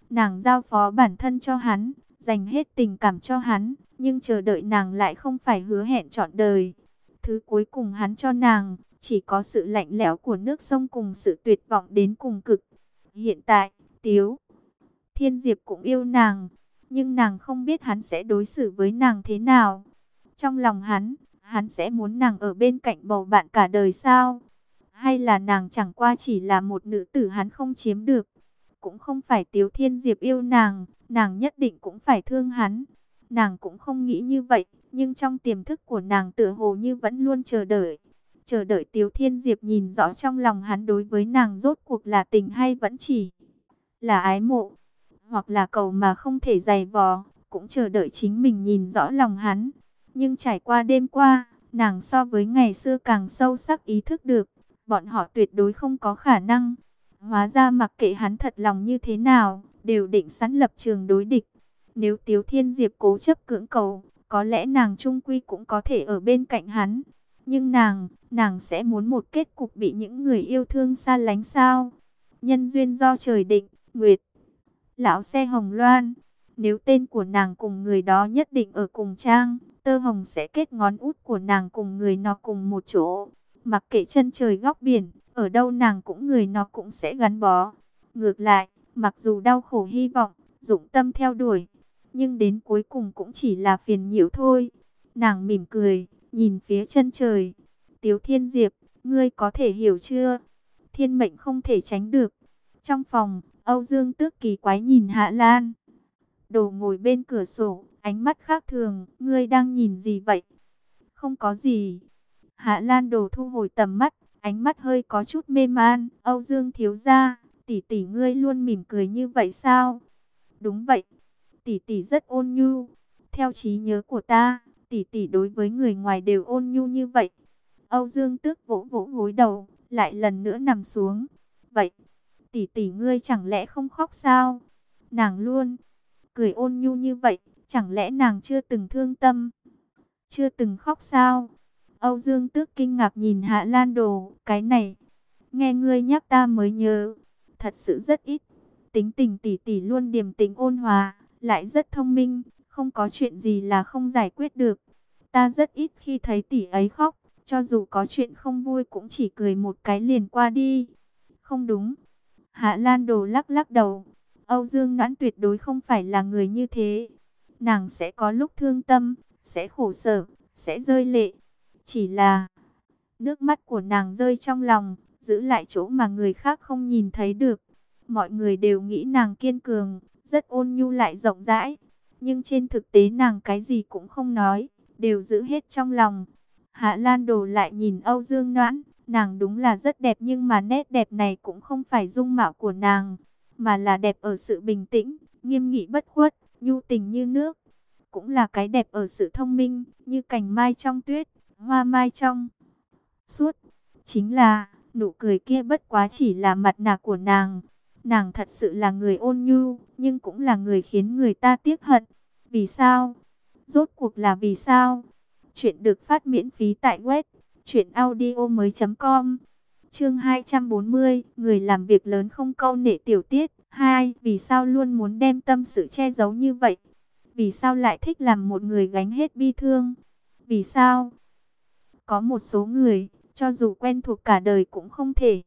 S1: Nàng giao phó bản thân cho hắn, dành hết tình cảm cho hắn, nhưng chờ đợi nàng lại không phải hứa hẹn trọn đời. Thứ cuối cùng hắn cho nàng, chỉ có sự lạnh lẽo của nước sông cùng sự tuyệt vọng đến cùng cực. Hiện tại, Tiếu Thiên Diệp cũng yêu nàng, nhưng nàng không biết hắn sẽ đối xử với nàng thế nào. Trong lòng hắn, hắn sẽ muốn nàng ở bên cạnh bầu bạn cả đời sao? Hay là nàng chẳng qua chỉ là một nữ tử hắn không chiếm được? Cũng không phải Tiếu Thiên Diệp yêu nàng, nàng nhất định cũng phải thương hắn. Nàng cũng không nghĩ như vậy, nhưng trong tiềm thức của nàng tựa hồ như vẫn luôn chờ đợi. Chờ đợi Tiếu Thiên Diệp nhìn rõ trong lòng hắn đối với nàng rốt cuộc là tình hay vẫn chỉ là ái mộ, hoặc là cầu mà không thể giày vò, cũng chờ đợi chính mình nhìn rõ lòng hắn. Nhưng trải qua đêm qua, nàng so với ngày xưa càng sâu sắc ý thức được, bọn họ tuyệt đối không có khả năng. Hóa ra mặc kệ hắn thật lòng như thế nào, đều định sẵn lập trường đối địch. Nếu Tiếu Thiên Diệp cố chấp cưỡng cầu, có lẽ nàng trung quy cũng có thể ở bên cạnh hắn. Nhưng nàng, nàng sẽ muốn một kết cục bị những người yêu thương xa lánh sao? Nhân duyên do trời định, Nguyệt. Lão xe Hồng Loan, nếu tên của nàng cùng người đó nhất định ở cùng trang, tơ hồng sẽ kết ngón út của nàng cùng người nó cùng một chỗ. Mặc kệ chân trời góc biển, ở đâu nàng cũng người nó cũng sẽ gắn bó. Ngược lại, mặc dù đau khổ hy vọng, dụng tâm theo đuổi, nhưng đến cuối cùng cũng chỉ là phiền nhiễu thôi. Nàng mỉm cười, nhìn phía chân trời. Tiếu Thiên Diệp, ngươi có thể hiểu chưa? Thiên mệnh không thể tránh được. Trong phòng, Âu Dương Tước kỳ quái nhìn Hạ Lan Đồ ngồi bên cửa sổ, ánh mắt khác thường. Ngươi đang nhìn gì vậy? Không có gì. Hạ Lan Đồ thu hồi tầm mắt, ánh mắt hơi có chút mê man. Âu Dương thiếu gia, tỷ tỷ ngươi luôn mỉm cười như vậy sao? Đúng vậy, tỷ tỷ rất ôn nhu. Theo trí nhớ của ta, tỷ tỷ đối với người ngoài đều ôn nhu như vậy. Âu Dương Tước vỗ vỗ gối đầu, lại lần nữa nằm xuống. Vậy, tỷ tỷ ngươi chẳng lẽ không khóc sao? Nàng luôn cười ôn nhu như vậy, chẳng lẽ nàng chưa từng thương tâm, chưa từng khóc sao? Âu Dương Tước kinh ngạc nhìn Hạ Lan Đồ, cái này, nghe ngươi nhắc ta mới nhớ, thật sự rất ít. Tính tình tỷ tỷ luôn điềm tĩnh ôn hòa, lại rất thông minh, không có chuyện gì là không giải quyết được. Ta rất ít khi thấy tỷ ấy khóc, cho dù có chuyện không vui cũng chỉ cười một cái liền qua đi. Không đúng. Hạ Lan Đồ lắc lắc đầu. Âu Dương Noãn tuyệt đối không phải là người như thế. Nàng sẽ có lúc thương tâm, sẽ khổ sở, sẽ rơi lệ. Chỉ là nước mắt của nàng rơi trong lòng, giữ lại chỗ mà người khác không nhìn thấy được. Mọi người đều nghĩ nàng kiên cường, rất ôn nhu lại rộng rãi. Nhưng trên thực tế nàng cái gì cũng không nói, đều giữ hết trong lòng. Hạ Lan Đồ lại nhìn Âu Dương Noãn, nàng đúng là rất đẹp, nhưng mà nét đẹp này cũng không phải dung mạo của nàng, mà là đẹp ở sự bình tĩnh, nghiêm nghị bất khuất, nhu tình như nước. Cũng là cái đẹp ở sự thông minh, như cành mai trong tuyết, hoa mai trong suốt. Chính là, nụ cười kia bất quá chỉ là mặt nạ của nàng. Nàng thật sự là người ôn nhu, nhưng cũng là người khiến người ta tiếc hận. Vì sao? Rốt cuộc là vì sao? Chuyện được phát miễn phí tại web truyện audio mới chấm com. Chương hai trăm bốn mươi, người làm việc lớn không câu nệ tiểu tiết. Hai, vì sao luôn muốn đem tâm sự che giấu như vậy? Vì sao lại thích làm một người gánh hết bi thương? Vì sao? Có một số người, cho dù quen thuộc cả đời cũng không thể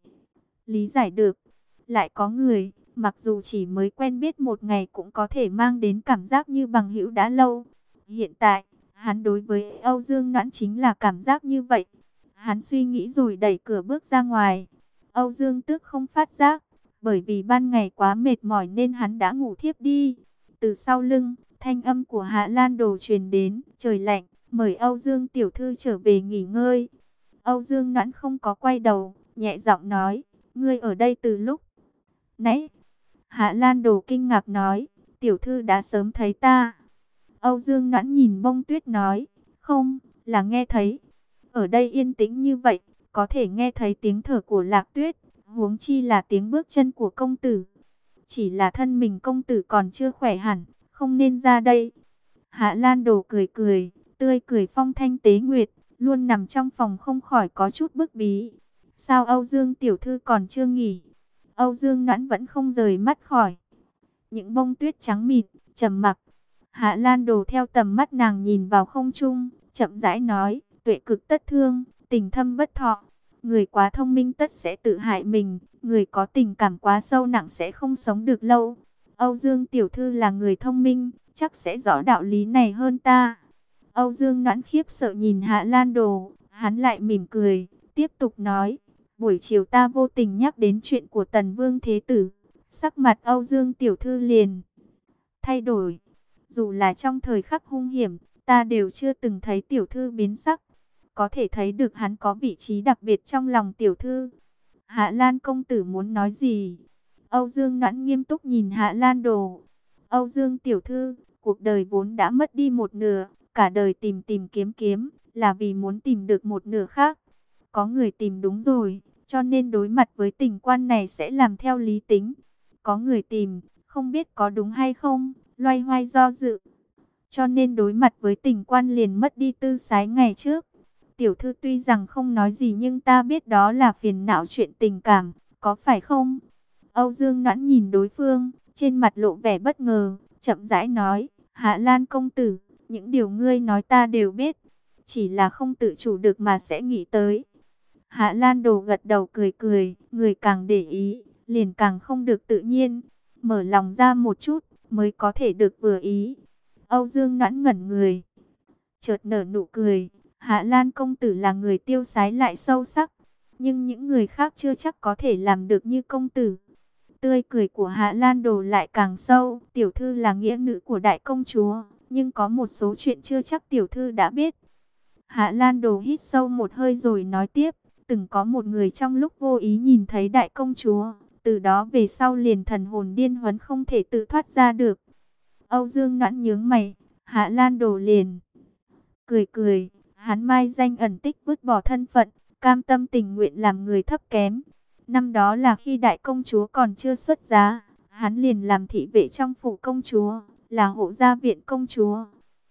S1: lý giải được. Lại có người, mặc dù chỉ mới quen biết một ngày cũng có thể mang đến cảm giác như bằng hữu đã lâu. Hiện tại, hắn đối với Âu Dương Noãn chính là cảm giác như vậy. Hắn suy nghĩ rồi đẩy cửa bước ra ngoài. Âu Dương Tước không phát giác, bởi vì ban ngày quá mệt mỏi nên hắn đã ngủ thiếp đi. Từ sau lưng, thanh âm của Hạ Lan Đồ truyền đến, trời lạnh, mời Âu Dương tiểu thư trở về nghỉ ngơi. Âu Dương Noãn không có quay đầu, nhẹ giọng nói, ngươi ở đây từ lúc nãy. Hạ Lan Đồ kinh ngạc nói, tiểu thư đã sớm thấy ta. Âu Dương Noãn nhìn Bông Tuyết nói, không, là nghe thấy. Ở đây yên tĩnh như vậy, có thể nghe thấy tiếng thở của Lạc Tuyết, huống chi là tiếng bước chân của công tử. Chỉ là thân mình công tử còn chưa khỏe hẳn, không nên ra đây. Hạ Lan Đồ cười cười, tươi cười phong thanh tế nguyệt, luôn nằm trong phòng không khỏi có chút bức bí. Sao Âu Dương tiểu thư còn chưa nghỉ? Âu Dương Noãn vẫn không rời mắt khỏi những bông tuyết trắng mịn, trầm mặc. Hạ Lan Đồ theo tầm mắt nàng nhìn vào không trung, chậm rãi nói, tuệ cực tất thương, tình thâm bất thọ. Người quá thông minh tất sẽ tự hại mình, người có tình cảm quá sâu nặng sẽ không sống được lâu. Âu Dương tiểu thư là người thông minh, chắc sẽ rõ đạo lý này hơn ta. Âu Dương Noãn khiếp sợ nhìn Hạ Lan Đồ, hắn lại mỉm cười, tiếp tục nói, buổi chiều ta vô tình nhắc đến chuyện của Tần Vương Thế Tử, sắc mặt Âu Dương tiểu thư liền thay đổi. Dù là trong thời khắc hung hiểm, ta đều chưa từng thấy tiểu thư biến sắc. Có thể thấy được hắn có vị trí đặc biệt trong lòng tiểu thư. Hạ Lan công tử muốn nói gì? Âu Dương Noãn nghiêm túc nhìn Hạ Lan Đồ. Âu Dương tiểu thư, cuộc đời vốn đã mất đi một nửa, cả đời tìm tìm kiếm kiếm, là vì muốn tìm được một nửa khác. Có người tìm đúng rồi, cho nên đối mặt với tình quan này sẽ làm theo lý tính. Có người tìm, không biết có đúng hay không, loay hoay do dự. Cho nên đối mặt với tình quan liền mất đi tư sái ngày trước. Tiểu thư tuy rằng không nói gì nhưng ta biết đó là phiền não chuyện tình cảm, có phải không? Âu Dương Noãn nhìn đối phương, trên mặt lộ vẻ bất ngờ, chậm rãi nói, Hạ Lan công tử, những điều ngươi nói ta đều biết, chỉ là không tự chủ được mà sẽ nghĩ tới. Hạ Lan Đồ gật đầu cười cười, người càng để ý, liền càng không được tự nhiên, mở lòng ra một chút, mới có thể được vừa ý. Âu Dương Noãn ngẩn người, chợt nở nụ cười. Hạ Lan công tử là người tiêu sái lại sâu sắc, nhưng những người khác chưa chắc có thể làm được như công tử. Tươi cười của Hạ Lan Đồ lại càng sâu. Tiểu thư là nghĩa nữ của đại công chúa, nhưng có một số chuyện chưa chắc tiểu thư đã biết. Hạ Lan Đồ hít sâu một hơi rồi nói tiếp, từng có một người trong lúc vô ý nhìn thấy đại công chúa, từ đó về sau liền thần hồn điên huấn không thể tự thoát ra được. Âu Dương Noãn nhướng mày, Hạ Lan Đồ liền cười cười. Hắn mai danh ẩn tích vứt bỏ thân phận, cam tâm tình nguyện làm người thấp kém. Năm đó là khi đại công chúa còn chưa xuất giá, hắn liền làm thị vệ trong phủ công chúa, là hộ gia viện công chúa.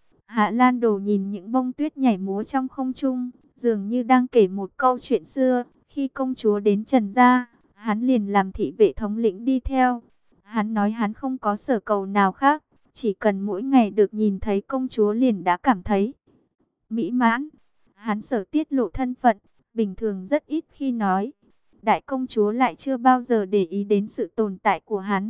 S1: Hạ Lan Đồ nhìn những bông tuyết nhảy múa trong không trung, dường như đang kể một câu chuyện xưa. Khi công chúa đến Trần gia, hắn liền làm thị vệ thống lĩnh đi theo. Hắn nói hắn không có sở cầu nào khác, chỉ cần mỗi ngày được nhìn thấy công chúa liền đã cảm thấy mỹ mãn. Hắn sở tiết lộ thân phận, bình thường rất ít khi nói. Đại công chúa lại chưa bao giờ để ý đến sự tồn tại của hắn.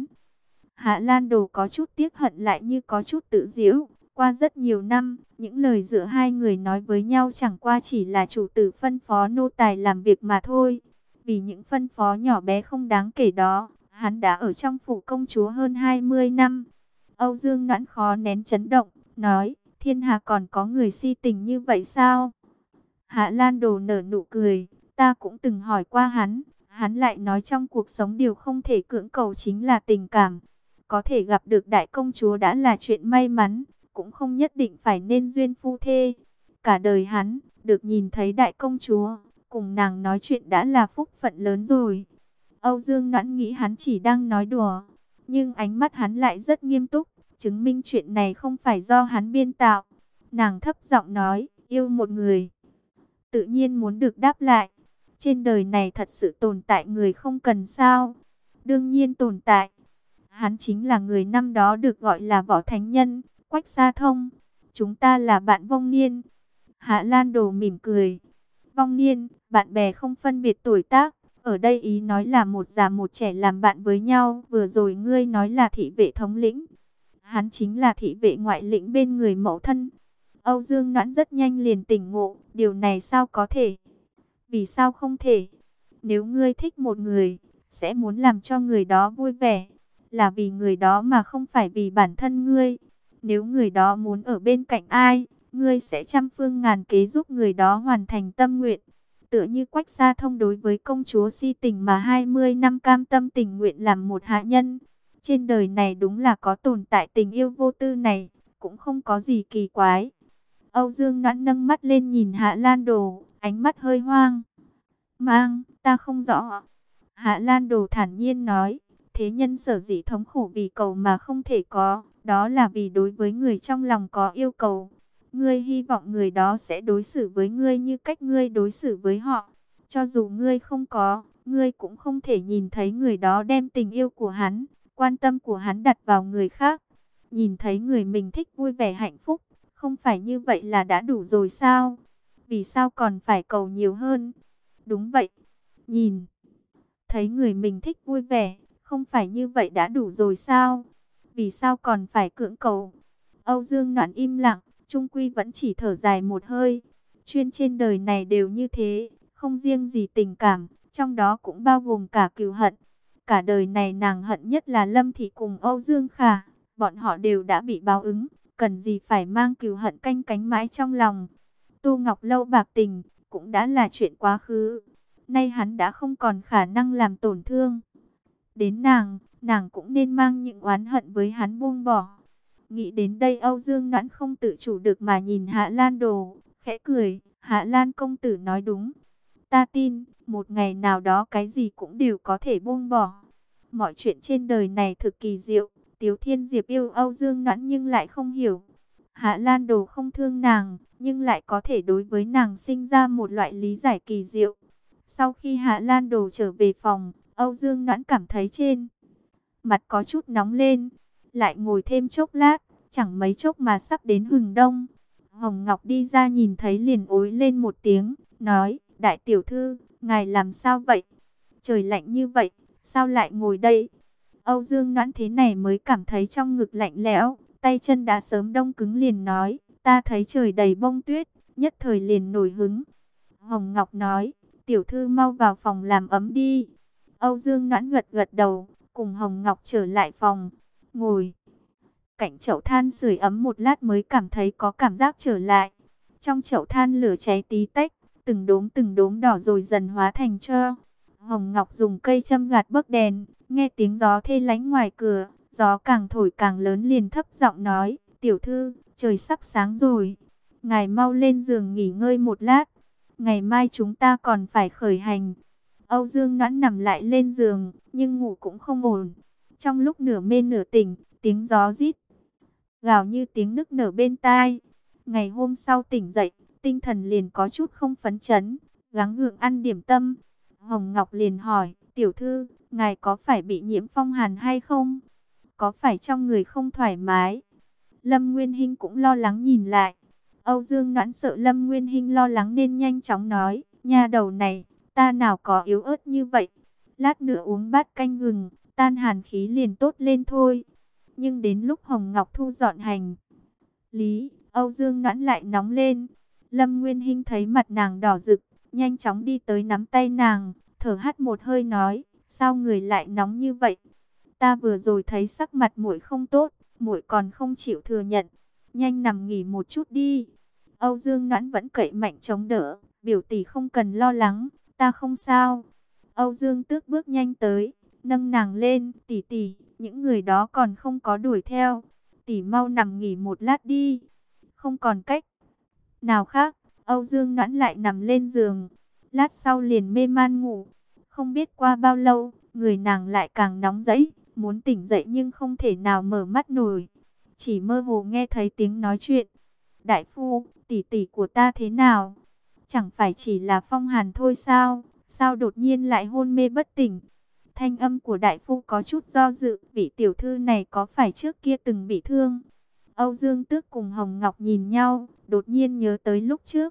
S1: Hạ Lan Đồ có chút tiếc hận lại như có chút tự giễu. Qua rất nhiều năm, những lời giữa hai người nói với nhau chẳng qua chỉ là chủ tử phân phó nô tài làm việc mà thôi. Vì những phân phó nhỏ bé không đáng kể đó, hắn đã ở trong phủ công chúa hơn hai mươi năm. Âu Dương Noãn khó nén chấn động, nói, thiên hạ còn có người si tình như vậy sao? Hạ Lan Đồ nở nụ cười, ta cũng từng hỏi qua hắn, hắn lại nói trong cuộc sống điều không thể cưỡng cầu chính là tình cảm. Có thể gặp được đại công chúa đã là chuyện may mắn, cũng không nhất định phải nên duyên phu thê. Cả đời hắn, được nhìn thấy đại công chúa, cùng nàng nói chuyện đã là phúc phận lớn rồi. Âu Dương Noãn nghĩ hắn chỉ đang nói đùa, nhưng ánh mắt hắn lại rất nghiêm túc, chứng minh chuyện này không phải do hắn biên tạo. Nàng thấp giọng nói, yêu một người, tự nhiên muốn được đáp lại. Trên đời này thật sự tồn tại người không cần sao? Đương nhiên tồn tại. Hắn chính là người năm đó được gọi là Võ Thánh Nhân, Quách Sa Thông. Chúng ta là bạn vong niên. Hạ Lan Đồ mỉm cười. Vong niên, bạn bè không phân biệt tuổi tác. Ở đây ý nói là một già một trẻ làm bạn với nhau. Vừa rồi ngươi nói là thị vệ thống lĩnh. Hắn chính là thị vệ ngoại lĩnh bên người mẫu thân. Âu Dương Noãn rất nhanh liền tỉnh ngộ. Điều này sao có thể? Vì sao không thể? Nếu ngươi thích một người, sẽ muốn làm cho người đó vui vẻ. Là vì người đó mà không phải vì bản thân ngươi. Nếu người đó muốn ở bên cạnh ai, ngươi sẽ trăm phương ngàn kế giúp người đó hoàn thành tâm nguyện. Tựa như Quách Sa Thông đối với công chúa si tình mà hai mươi năm cam tâm tình nguyện làm một hạ nhân. Trên đời này đúng là có tồn tại tình yêu vô tư này, cũng không có gì kỳ quái. Âu Dương Noãn nâng mắt lên nhìn Hạ Lan Đồ, ánh mắt hơi hoang mang, ta không rõ. Hạ Lan Đồ thản nhiên nói, thế nhân sở dĩ thống khổ vì cầu mà không thể có, đó là vì đối với người trong lòng có yêu cầu. Ngươi hy vọng người đó sẽ đối xử với ngươi như cách ngươi đối xử với họ. Cho dù ngươi không có, ngươi cũng không thể nhìn thấy người đó đem tình yêu của hắn quan tâm của hắn đặt vào người khác. Nhìn thấy người mình thích vui vẻ hạnh phúc, không phải như vậy là đã đủ rồi sao? Vì sao còn phải cầu nhiều hơn? Đúng vậy, nhìn thấy người mình thích vui vẻ, không phải như vậy đã đủ rồi sao? Vì sao còn phải cưỡng cầu? Âu Dương Noãn im lặng, chung quy vẫn chỉ thở dài một hơi. Chuyên trên đời này đều như thế, không riêng gì tình cảm, trong đó cũng bao gồm cả cừu hận. Cả đời này nàng hận nhất là Lâm Thị cùng Âu Dương Khả, bọn họ đều đã bị báo ứng, cần gì phải mang cừu hận canh cánh mãi trong lòng. Tô Ngọc Lâu bạc tình, cũng đã là chuyện quá khứ. Nay hắn đã không còn khả năng làm tổn thương đến nàng, nàng cũng nên mang những oán hận với hắn buông bỏ. Nghĩ đến đây Âu Dương Noãn không tự chủ được mà nhìn Hạ Lan Đồ, khẽ cười. Hạ Lan công tử nói đúng. Ta tin, một ngày nào đó cái gì cũng đều có thể buông bỏ. Mọi chuyện trên đời này thực kỳ diệu. Tiếu Thiên Diệp yêu Âu Dương Noãn nhưng lại không hiểu. Hạ Lan Đồ không thương nàng, nhưng lại có thể đối với nàng sinh ra một loại lý giải kỳ diệu. Sau khi Hạ Lan Đồ trở về phòng, Âu Dương Noãn cảm thấy trên mặt có chút nóng lên. Lại ngồi thêm chốc lát, chẳng mấy chốc mà sắp đến hừng đông. Hồng Ngọc đi ra nhìn thấy liền ối lên một tiếng, nói, đại tiểu thư, ngài làm sao vậy? Trời lạnh như vậy, sao lại ngồi đây? Âu Dương Noãn thế này mới cảm thấy trong ngực lạnh lẽo, tay chân đã sớm đông cứng liền nói, ta thấy trời đầy bông tuyết, nhất thời liền nổi hứng. Hồng Ngọc nói, tiểu thư mau vào phòng làm ấm đi. Âu Dương Noãn gật gật đầu, cùng Hồng Ngọc trở lại phòng, ngồi cạnh chậu than sưởi ấm một lát mới cảm thấy có cảm giác trở lại. Trong chậu than lửa cháy tí tách, từng đốm từng đốm đỏ rồi dần hóa thành tro. Hồng Ngọc dùng cây châm gạt bấc đèn, nghe tiếng gió thê lánh ngoài cửa, gió càng thổi càng lớn liền thấp giọng nói, tiểu thư, trời sắp sáng rồi, ngài mau lên giường nghỉ ngơi một lát, ngày mai chúng ta còn phải khởi hành. Âu Dương Noãn nằm lại lên giường, nhưng ngủ cũng không ổn. Trong lúc nửa mê nửa tỉnh, tiếng gió rít gào như tiếng nức nở bên tai. Ngày hôm sau tỉnh dậy, tinh thần liền có chút không phấn chấn, gắng gượng ăn điểm tâm. Hồng Ngọc liền hỏi, tiểu thư, ngài có phải bị nhiễm phong hàn hay không? Có phải trong người không thoải mái? Lâm Nguyên Hinh cũng lo lắng nhìn lại. Âu Dương Noãn sợ Lâm Nguyên Hinh lo lắng nên nhanh chóng nói, nha đầu này, ta nào có yếu ớt như vậy. Lát nữa uống bát canh gừng, tan hàn khí liền tốt lên thôi. Nhưng đến lúc Hồng Ngọc thu dọn hành lý, Âu Dương Noãn lại nóng lên. Lâm Nguyên Hinh thấy mặt nàng đỏ rực, nhanh chóng đi tới nắm tay nàng, thở hắt một hơi nói, sao người lại nóng như vậy? Ta vừa rồi thấy sắc mặt muội không tốt, muội còn không chịu thừa nhận, nhanh nằm nghỉ một chút đi. Âu Dương Noãn vẫn cậy mạnh chống đỡ, biểu tỷ không cần lo lắng, ta không sao. Âu Dương Tước bước nhanh tới, nâng nàng lên, tỷ tỷ, những người đó còn không có đuổi theo, tỷ mau nằm nghỉ một lát đi. Không còn cách nào khác, Âu Dương Noãn lại nằm lên giường, lát sau liền mê man ngủ. Không biết qua bao lâu, người nàng lại càng nóng rẫy, muốn tỉnh dậy nhưng không thể nào mở mắt nổi, chỉ mơ hồ nghe thấy tiếng nói chuyện. Đại phu, tỷ tỷ của ta thế nào? Chẳng phải chỉ là phong hàn thôi sao? Sao đột nhiên lại hôn mê bất tỉnh? Thanh âm của đại phu có chút do dự, vị tiểu thư này có phải trước kia từng bị thương? Âu Dương Tước cùng Hồng Ngọc nhìn nhau, đột nhiên nhớ tới lúc trước.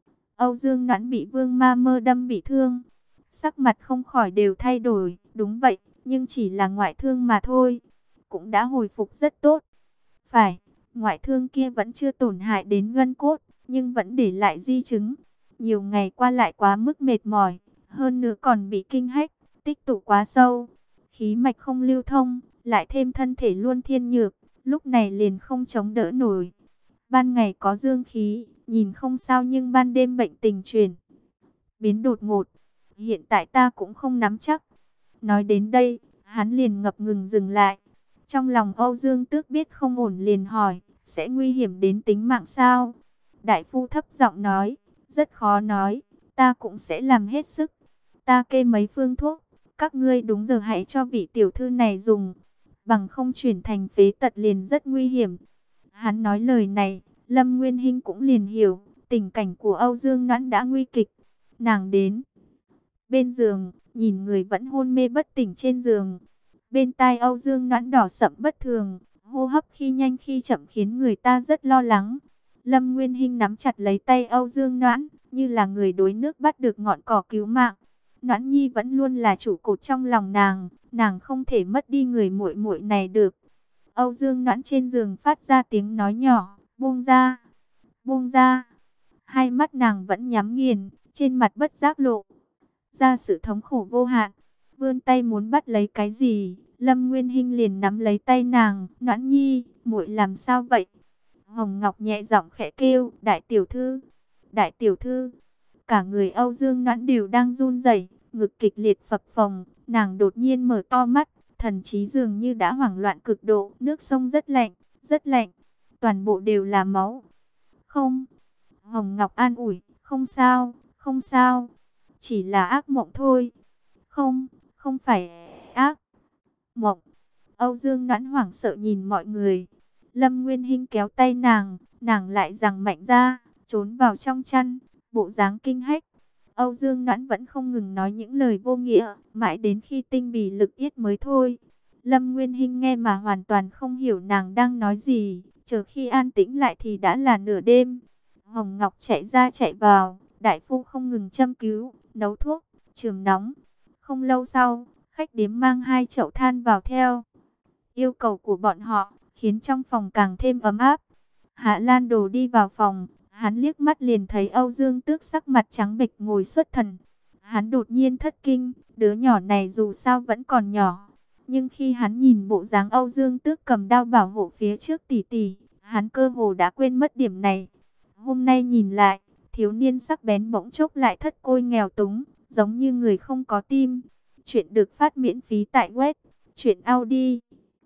S1: Âu Dương Noãn bị Vương Ma Mơ đâm bị thương, sắc mặt không khỏi đều thay đổi, đúng vậy, nhưng chỉ là ngoại thương mà thôi, cũng đã hồi phục rất tốt. Phải, ngoại thương kia vẫn chưa tổn hại đến gân cốt, nhưng vẫn để lại di chứng. Nhiều ngày qua lại quá mức mệt mỏi, hơn nữa còn bị kinh hách, tích tụ quá sâu, khí mạch không lưu thông, lại thêm thân thể luôn thiên nhược, lúc này liền không chống đỡ nổi. Ban ngày có dương khí, nhìn không sao nhưng ban đêm bệnh tình chuyển biến đột ngột. Hiện tại ta cũng không nắm chắc. Nói đến đây, hắn liền ngập ngừng dừng lại. Trong lòng Âu Dương Tước biết không ổn liền hỏi, sẽ nguy hiểm đến tính mạng sao? Đại phu thấp giọng nói, rất khó nói, ta cũng sẽ làm hết sức. Ta kê mấy phương thuốc, các ngươi đúng giờ hãy cho vị tiểu thư này dùng, bằng không chuyển thành phế tật liền rất nguy hiểm. Hắn nói lời này, Lâm Nguyên Hinh cũng liền hiểu, tình cảnh của Âu Dương Noãn đã nguy kịch. Nàng đến bên giường, nhìn người vẫn hôn mê bất tỉnh trên giường, Bên tai Âu Dương Noãn đỏ sậm bất thường, hô hấp khi nhanh khi chậm khiến người ta rất lo lắng. Lâm Nguyên Hinh nắm chặt lấy tay Âu Dương Noãn, như là người đuối nước bắt được ngọn cỏ cứu mạng. Noãn Nhi vẫn luôn là trụ cột trong lòng nàng, nàng không thể mất đi người muội muội này được. Âu Dương Noãn trên giường phát ra tiếng nói nhỏ, buông ra, buông ra. Hai mắt nàng vẫn nhắm nghiền, trên mặt bất giác lộ ra sự thống khổ vô hạn. Vươn tay muốn bắt lấy cái gì, Lâm Nguyên Hinh liền nắm lấy tay nàng. Noãn Nhi, muội làm sao vậy? Hồng Ngọc nhẹ giọng khẽ kêu, đại tiểu thư, đại tiểu thư. Cả người Âu Dương Noãn đều đang run rẩy, ngực kịch liệt phập phồng. Nàng đột nhiên mở to mắt, thần trí dường như đã hoảng loạn cực độ. Nước sông rất lạnh, rất lạnh, toàn bộ đều là máu. Không, Hồng Ngọc an ủi, không sao, không sao, chỉ là ác mộng thôi. Không, không phải ác mộng. Âu Dương Noãn hoảng sợ nhìn mọi người. Lâm Nguyên Hinh kéo tay nàng, nàng lại giằng mạnh ra, trốn vào trong chăn, bộ dáng kinh hách. Âu Dương Noãn vẫn không ngừng nói những lời vô nghĩa, mãi đến khi tinh bì lực yết mới thôi. Lâm Nguyên Hinh nghe mà hoàn toàn không hiểu nàng đang nói gì, chờ khi an tĩnh lại thì đã là nửa đêm. Hồng Ngọc chạy ra chạy vào, đại phu không ngừng châm cứu, nấu thuốc, chườm nóng. Không lâu sau, khách điếm mang hai chậu than vào theo yêu cầu của bọn họ, khiến trong phòng càng thêm ấm áp. Hạ Lan Đồ đi vào phòng, hắn liếc mắt liền thấy Âu Dương Tước sắc mặt trắng bệch ngồi xuất thần. Hắn đột nhiên thất kinh, đứa nhỏ này dù sao vẫn còn nhỏ. Nhưng khi hắn nhìn bộ dáng Âu Dương Tước cầm đao bảo hộ phía trước tỷ tỷ, hắn cơ hồ đã quên mất điểm này. Hôm nay nhìn lại, thiếu niên sắc bén bỗng chốc lại thất côi nghèo túng, giống như người không có tim. Chuyện được phát miễn phí tại web truyện audio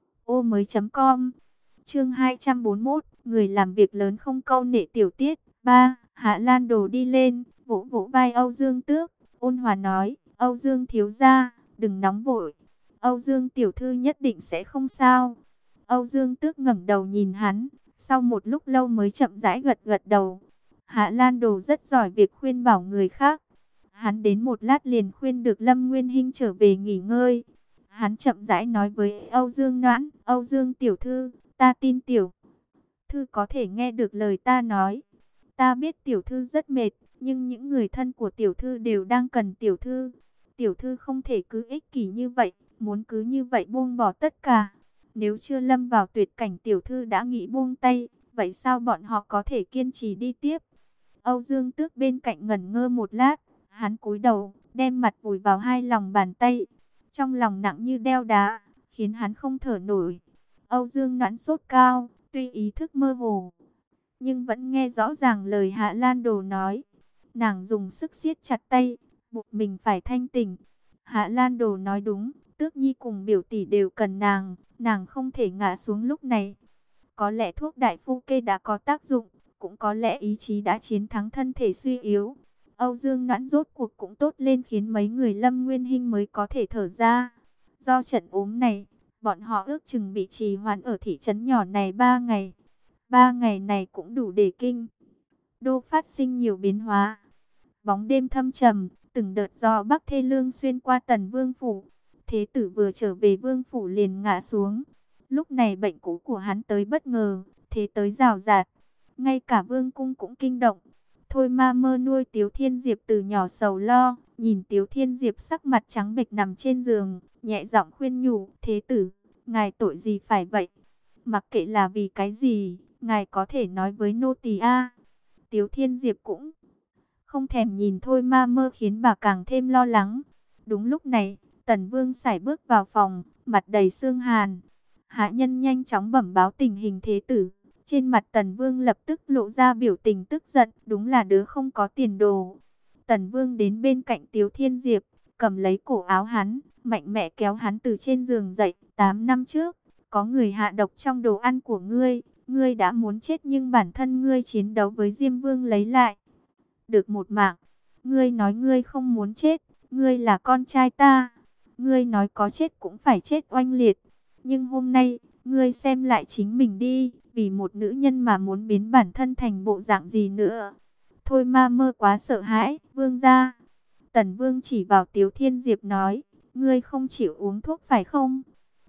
S1: mới chấm com. Chương hai trăm bốn mươi mốt, người làm việc lớn không câu nệ tiểu tiết. ba. Hạ Lan Đồ đi lên, vỗ vỗ vai Âu Dương Tước, ôn hòa nói, Âu Dương thiếu gia, đừng nóng vội. Âu Dương tiểu thư nhất định sẽ không sao. Âu Dương Tước ngẩng đầu nhìn hắn, sau một lúc lâu mới chậm rãi gật gật đầu. Hạ Lan Đồ rất giỏi việc khuyên bảo người khác. Hắn đến một lát liền khuyên được Lâm Nguyên Hinh trở về nghỉ ngơi. Hắn chậm rãi nói với Âu Dương Noãn, Âu Dương tiểu thư, ta tin tiểu thư có thể nghe được lời ta nói. Ta biết tiểu thư rất mệt, nhưng những người thân của tiểu thư đều đang cần tiểu thư. Tiểu thư không thể cứ ích kỷ như vậy, muốn cứ như vậy buông bỏ tất cả. Nếu chưa lâm vào tuyệt cảnh tiểu thư đã nghĩ buông tay, vậy sao bọn họ có thể kiên trì đi tiếp? Âu Dương Tước bên cạnh ngẩn ngơ một lát, hắn cúi đầu, đem mặt vùi vào hai lòng bàn tay. Trong lòng nặng như đeo đá, khiến hắn không thở nổi. Âu Dương Noãn sốt cao, tuy ý thức mơ hồ, nhưng vẫn nghe rõ ràng lời Hạ Lan Đồ nói. Nàng dùng sức siết chặt tay, buộc mình phải thanh tỉnh. Hạ Lan Đồ nói đúng, Tước Nhi cùng biểu tỷ đều cần nàng, nàng không thể ngã xuống lúc này. Có lẽ thuốc đại phu kê đã có tác dụng, cũng có lẽ ý chí đã chiến thắng thân thể suy yếu. Âu Dương Noãn rốt cuộc cũng tốt lên khiến mấy người Lâm Nguyên Hinh mới có thể thở ra. Do trận ốm này, bọn họ ước chừng bị trì hoãn ở thị trấn nhỏ này ba ngày. Ba ngày này cũng đủ để kinh đô phát sinh nhiều biến hóa. Bóng đêm thâm trầm, từng đợt gió bắc thê lương xuyên qua Tần Vương phủ. Thế tử vừa trở về Vương phủ liền ngã xuống. Lúc này bệnh cũ của hắn tới bất ngờ, thế tới rào rạt. Ngay cả Vương cung cũng kinh động. Thôi Ma Mơ nuôi Tiếu Thiên Diệp từ nhỏ sầu lo, nhìn Tiếu Thiên Diệp sắc mặt trắng bệch nằm trên giường, nhẹ giọng khuyên nhủ, thế tử, ngài tội gì phải vậy? Mặc kệ là vì cái gì, ngài có thể nói với nô tỳ a. Tiếu Thiên Diệp cũng không thèm nhìn Thôi Ma Mơ khiến bà càng thêm lo lắng. Đúng lúc này, Tần Vương sải bước vào phòng, mặt đầy sương hàn. Hạ nhân nhanh chóng bẩm báo tình hình thế tử. Trên mặt Tần Vương lập tức lộ ra biểu tình tức giận, đúng là đứa không có tiền đồ. Tần Vương đến bên cạnh Tiếu Thiên Diệp, cầm lấy cổ áo hắn, mạnh mẽ kéo hắn từ trên giường dậy. Tám năm trước, có người hạ độc trong đồ ăn của ngươi, ngươi đã muốn chết nhưng bản thân ngươi chiến đấu với Diêm Vương lấy lại được một mạng. Ngươi nói ngươi không muốn chết, ngươi là con trai ta, ngươi nói có chết cũng phải chết oanh liệt. Nhưng hôm nay, ngươi xem lại chính mình đi, vì một nữ nhân mà muốn biến bản thân thành bộ dạng gì nữa. Thôi Ma Mơ quá sợ hãi, Vương gia. Tần Vương chỉ vào Tiếu Thiên Diệp nói, ngươi không chịu uống thuốc phải không?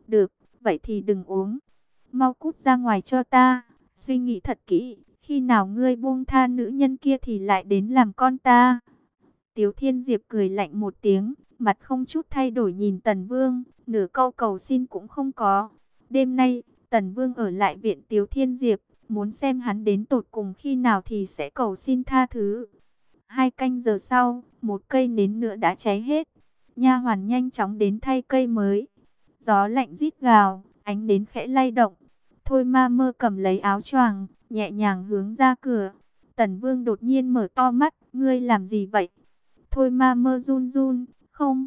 S1: Được, vậy thì đừng uống. Mau cút ra ngoài cho ta. Suy nghĩ thật kỹ, khi nào ngươi buông tha nữ nhân kia thì lại đến làm con ta. Tiếu Thiên Diệp cười lạnh một tiếng, mặt không chút thay đổi nhìn Tần Vương, nửa câu cầu xin cũng không có. Đêm nay, Tần Vương ở lại viện Tiếu Thiên Diệp, muốn xem hắn đến tột cùng khi nào thì sẽ cầu xin tha thứ. Hai canh giờ sau, một cây nến nữa đã cháy hết. Nha hoàn nhanh chóng đến thay cây mới. Gió lạnh rít gào, ánh nến khẽ lay động. Thôi Ma Mơ cầm lấy áo choàng, nhẹ nhàng hướng ra cửa. Tần Vương đột nhiên mở to mắt, ngươi làm gì vậy? Thôi Ma Mơ run run, không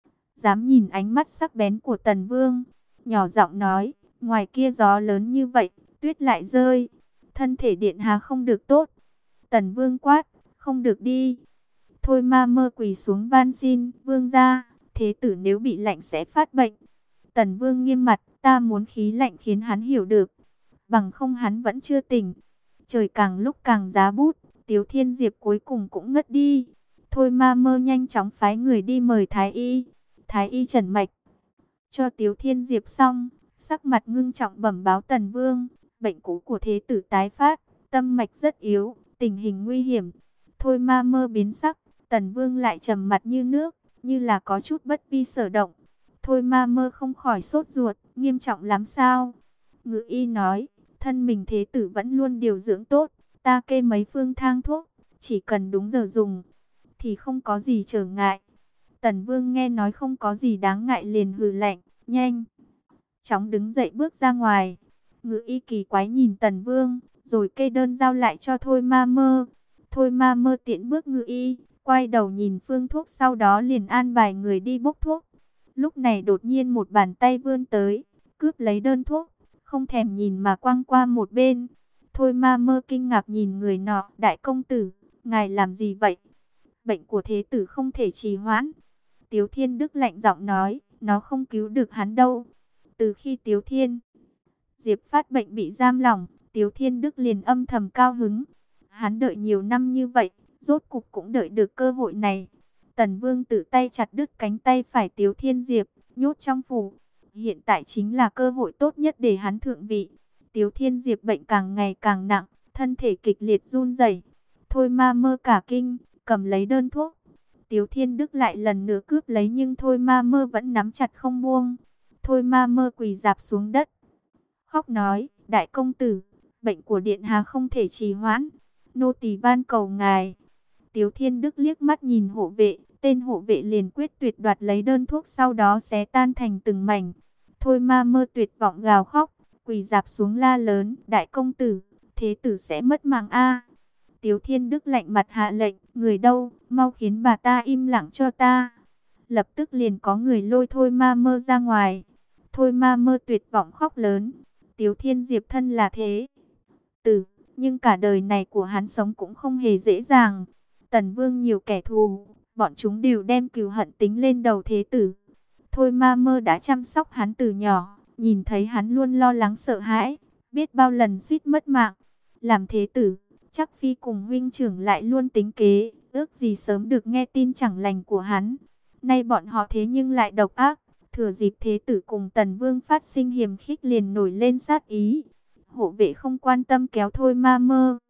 S1: dám nhìn ánh mắt sắc bén của Tần Vương. Nhỏ giọng nói, ngoài kia gió lớn như vậy, tuyết lại rơi. Thân thể điện hạ không được tốt. Tần Vương quát, không được đi. Thôi Ma Mơ quỳ xuống van xin, Vương gia, thế tử nếu bị lạnh sẽ phát bệnh. Tần Vương nghiêm mặt, ta muốn khí lạnh khiến hắn hiểu được. Bằng không hắn vẫn chưa tỉnh. Trời càng lúc càng giá bút, Tiếu Thiên Diệp cuối cùng cũng ngất đi. Thôi Ma Mơ nhanh chóng phái người đi mời Thái Y. Thái Y trần mạch cho Tiếu Thiên Diệp xong, sắc mặt ngưng trọng bẩm báo Tần Vương. Bệnh cũ của thế tử tái phát, tâm mạch rất yếu, tình hình nguy hiểm. Thôi Ma Mơ biến sắc, Tần Vương lại trầm mặt như nước, như là có chút bất vi sở động. Thôi Ma Mơ không khỏi sốt ruột, nghiêm trọng lắm sao? Ngự y nói, thân mình thế tử vẫn luôn điều dưỡng tốt, ta kê mấy phương thang thuốc, chỉ cần đúng giờ dùng, thì không có gì trở ngại. Tần Vương nghe nói không có gì đáng ngại liền hừ lạnh, nhanh chóng đứng dậy bước ra ngoài. Ngự y kỳ quái nhìn Tần Vương, rồi kê đơn giao lại cho Thôi Ma Mơ. Thôi Ma Mơ tiễn bước ngự y, quay đầu nhìn phương thuốc, sau đó liền an bài người đi bốc thuốc. Lúc này đột nhiên một bàn tay vươn tới, cướp lấy đơn thuốc, không thèm nhìn mà quăng qua một bên. Thôi Ma Mơ kinh ngạc nhìn người nọ, đại công tử, ngài làm gì vậy? Bệnh của thế tử không thể trì hoãn. Tiếu Thiên Đức lạnh giọng nói, nó không cứu được hắn đâu. Từ khi Tiếu Thiên Diệp phát bệnh bị giam lỏng, Tiếu Thiên Đức liền âm thầm cao hứng. Hắn đợi nhiều năm như vậy, rốt cục cũng đợi được cơ hội này. Tần Vương tự tay chặt đứt cánh tay phải Tiếu Thiên Diệp, nhốt trong phủ. Hiện tại chính là cơ hội tốt nhất để hắn thượng vị. Tiếu Thiên Diệp bệnh càng ngày càng nặng, thân thể kịch liệt run rẩy. Thôi Ma Mơ cả kinh, cầm lấy đơn thuốc. Tiếu Thiên Đức lại lần nữa cướp lấy, nhưng Thôi Ma Mơ vẫn nắm chặt không buông. Thôi Ma Mơ quỳ rạp xuống đất, khóc nói, đại công tử, bệnh của điện hạ không thể trì hoãn, nô tỳ van cầu ngài. Tiếu Thiên Đức liếc mắt nhìn hộ vệ, tên hộ vệ liền quyết tuyệt đoạt lấy đơn thuốc, sau đó xé tan thành từng mảnh. Thôi Ma Mơ tuyệt vọng gào khóc, quỳ rạp xuống la lớn, đại công tử, thế tử sẽ mất mạng a. Tiếu Thiên Đức lạnh mặt hạ lệnh, người đâu, mau khiến bà ta im lặng cho ta. Lập tức liền có người lôi Thôi Ma Mơ ra ngoài. Thôi Ma Mơ tuyệt vọng khóc lớn. Tiếu Thiên Diệp thân là thế tử, nhưng cả đời này của hắn sống cũng không hề dễ dàng. Tần Vương nhiều kẻ thù, bọn chúng đều đem cừu hận tính lên đầu thế tử. Thôi Ma Mơ đã chăm sóc hắn từ nhỏ, nhìn thấy hắn luôn lo lắng sợ hãi, biết bao lần suýt mất mạng. Làm thế tử, chắc phi cùng huynh trưởng lại luôn tính kế, ước gì sớm được nghe tin chẳng lành của hắn. Nay bọn họ thế nhưng lại độc ác, thừa dịp thế tử cùng Tần Vương phát sinh hiềm khích liền nổi lên sát ý. Hộ vệ không quan tâm kéo Thôi Ma Mơ